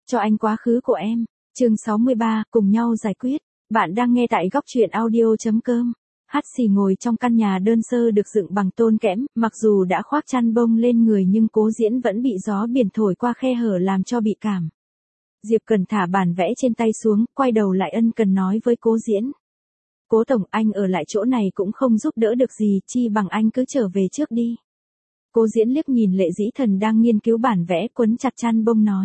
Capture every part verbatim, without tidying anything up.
cho anh quá khứ của em. Chương sáu mươi ba, cùng nhau giải quyết. Bạn đang nghe tại góc truyện audio.com. Hát xì ngồi trong căn nhà đơn sơ được dựng bằng tôn kẽm, mặc dù đã khoác chăn bông lên người nhưng Cố Diễn vẫn bị gió biển thổi qua khe hở làm cho bị cảm. Diệp Cần thả bản vẽ trên tay xuống, quay đầu lại ân cần nói với Cố Diễn. Cố tổng, anh ở lại chỗ này cũng không giúp đỡ được gì, chi bằng anh cứ trở về trước đi. Cố Diễn liếc nhìn Lệ Dĩ Thần đang nghiên cứu bản vẽ quấn chặt chăn bông nói.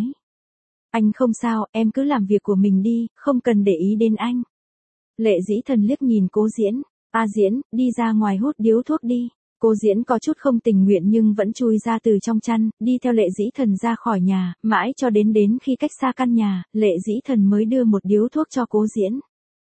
Anh không sao, em cứ làm việc của mình đi, không cần để ý đến anh. Lệ Dĩ Thần liếc nhìn Cố Diễn. A Diễn, đi ra ngoài hút điếu thuốc đi. Cố Diễn có chút không tình nguyện nhưng vẫn chui ra từ trong chăn, đi theo Lệ Dĩ Thần ra khỏi nhà, mãi cho đến đến khi cách xa căn nhà, Lệ Dĩ Thần mới đưa một điếu thuốc cho Cố Diễn.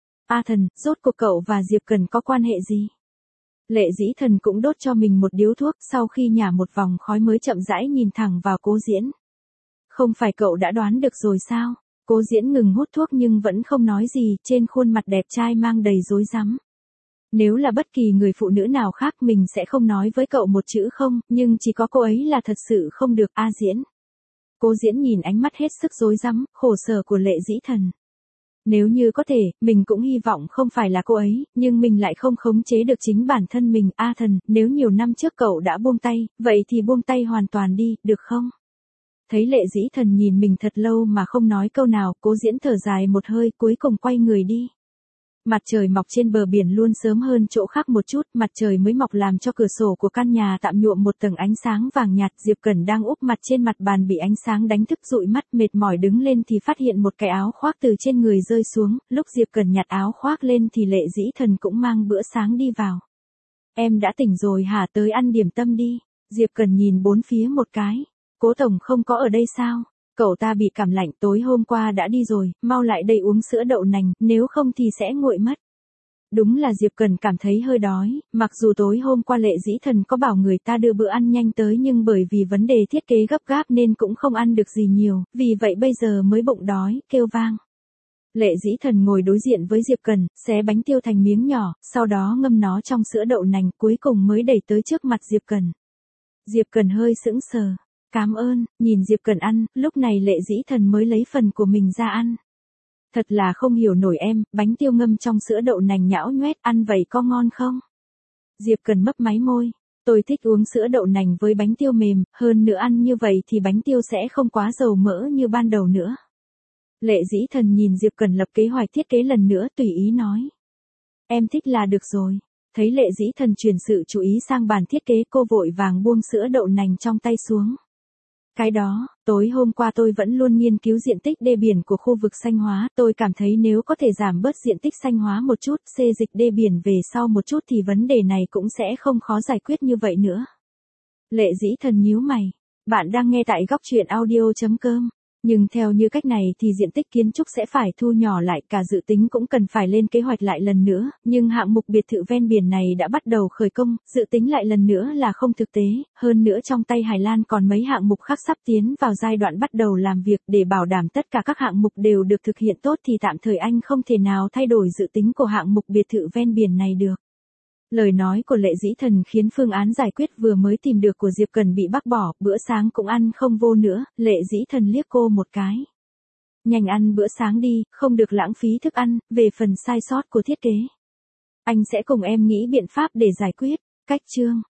A Thần, rốt cuộc cậu và Diệp Cần có quan hệ gì? Lệ Dĩ Thần cũng đốt cho mình một điếu thuốc, sau khi nhả một vòng khói mới chậm rãi nhìn thẳng vào Cố Diễn. Không phải cậu đã đoán được rồi sao? Cố Diễn ngừng hút thuốc nhưng vẫn không nói gì, trên khuôn mặt đẹp trai mang đầy rối rắm. Nếu là bất kỳ người phụ nữ nào khác mình sẽ không nói với cậu một chữ không, nhưng chỉ có cô ấy là thật sự không được. A Diễn. Cố Diễn nhìn ánh mắt hết sức rối rắm, khổ sở của Lệ Dĩ Thần. Nếu như có thể, mình cũng hy vọng không phải là cô ấy, nhưng mình lại không khống chế được chính bản thân mình. A Thần, nếu nhiều năm trước cậu đã buông tay, vậy thì buông tay hoàn toàn đi, được không? Thấy Lệ Dĩ Thần nhìn mình thật lâu mà không nói câu nào, Cố Diễn thở dài một hơi, cuối cùng quay người đi. Mặt trời mọc trên bờ biển luôn sớm hơn chỗ khác một chút, mặt trời mới mọc làm cho cửa sổ của căn nhà tạm nhuộm một tầng ánh sáng vàng nhạt. Diệp Cần đang úp mặt trên mặt bàn bị ánh sáng đánh thức dụi mắt, mệt mỏi đứng lên thì phát hiện một cái áo khoác từ trên người rơi xuống, lúc Diệp Cần nhặt áo khoác lên thì Lệ Dĩ Thần cũng mang bữa sáng đi vào. Em đã tỉnh rồi hả, tới ăn điểm tâm đi. Diệp Cần nhìn bốn phía một cái. Cố tổng không có ở đây sao? Cậu ta bị cảm lạnh, tối hôm qua đã đi rồi, mau lại đây uống sữa đậu nành, nếu không thì sẽ nguội mất. Đúng là Diệp Cần cảm thấy hơi đói, mặc dù tối hôm qua Lệ Dĩ Thần có bảo người ta đưa bữa ăn nhanh tới nhưng bởi vì vấn đề thiết kế gấp gáp nên cũng không ăn được gì nhiều, vì vậy bây giờ mới bụng đói, kêu vang. Lệ Dĩ Thần ngồi đối diện với Diệp Cần, xé bánh tiêu thành miếng nhỏ, sau đó ngâm nó trong sữa đậu nành, cuối cùng mới đẩy tới trước mặt Diệp Cần. Diệp Cần hơi sững sờ. Cảm ơn, nhìn Diệp Cần ăn, lúc này Lệ Dĩ Thần mới lấy phần của mình ra ăn. Thật là không hiểu nổi em, bánh tiêu ngâm trong sữa đậu nành nhão nhoét, ăn vậy có ngon không? Diệp Cần mấp máy môi, tôi thích uống sữa đậu nành với bánh tiêu mềm, hơn nữa ăn như vậy thì bánh tiêu sẽ không quá dầu mỡ như ban đầu nữa. Lệ Dĩ Thần nhìn Diệp Cần lập kế hoạch thiết kế lần nữa, tùy ý nói. Em thích là được rồi. Thấy Lệ Dĩ Thần chuyển sự chú ý sang bàn thiết kế, cô vội vàng buông sữa đậu nành trong tay xuống. Cái đó, tối hôm qua tôi vẫn luôn nghiên cứu diện tích đê biển của khu vực xanh hóa, tôi cảm thấy nếu có thể giảm bớt diện tích xanh hóa một chút, xê dịch đê biển về sau một chút thì vấn đề này cũng sẽ không khó giải quyết như vậy nữa. Lệ Dĩ Thần nhíu mày, bạn đang nghe tại góc truyện audio.com. Nhưng theo như cách này thì diện tích kiến trúc sẽ phải thu nhỏ lại, cả dự tính cũng cần phải lên kế hoạch lại lần nữa, nhưng hạng mục biệt thự ven biển này đã bắt đầu khởi công, dự tính lại lần nữa là không thực tế, hơn nữa trong tay Hải Lan còn mấy hạng mục khác sắp tiến vào giai đoạn bắt đầu làm việc, để bảo đảm tất cả các hạng mục đều được thực hiện tốt thì tạm thời anh không thể nào thay đổi dự tính của hạng mục biệt thự ven biển này được. Lời nói của Lệ Dĩ Thần khiến phương án giải quyết vừa mới tìm được của Diệp Cần bị bác bỏ, bữa sáng cũng ăn không vô nữa. Lệ Dĩ Thần liếc cô một cái. Nhanh ăn bữa sáng đi, không được lãng phí thức ăn, về phần sai sót của thiết kế. Anh sẽ cùng em nghĩ biện pháp để giải quyết. Cách chương.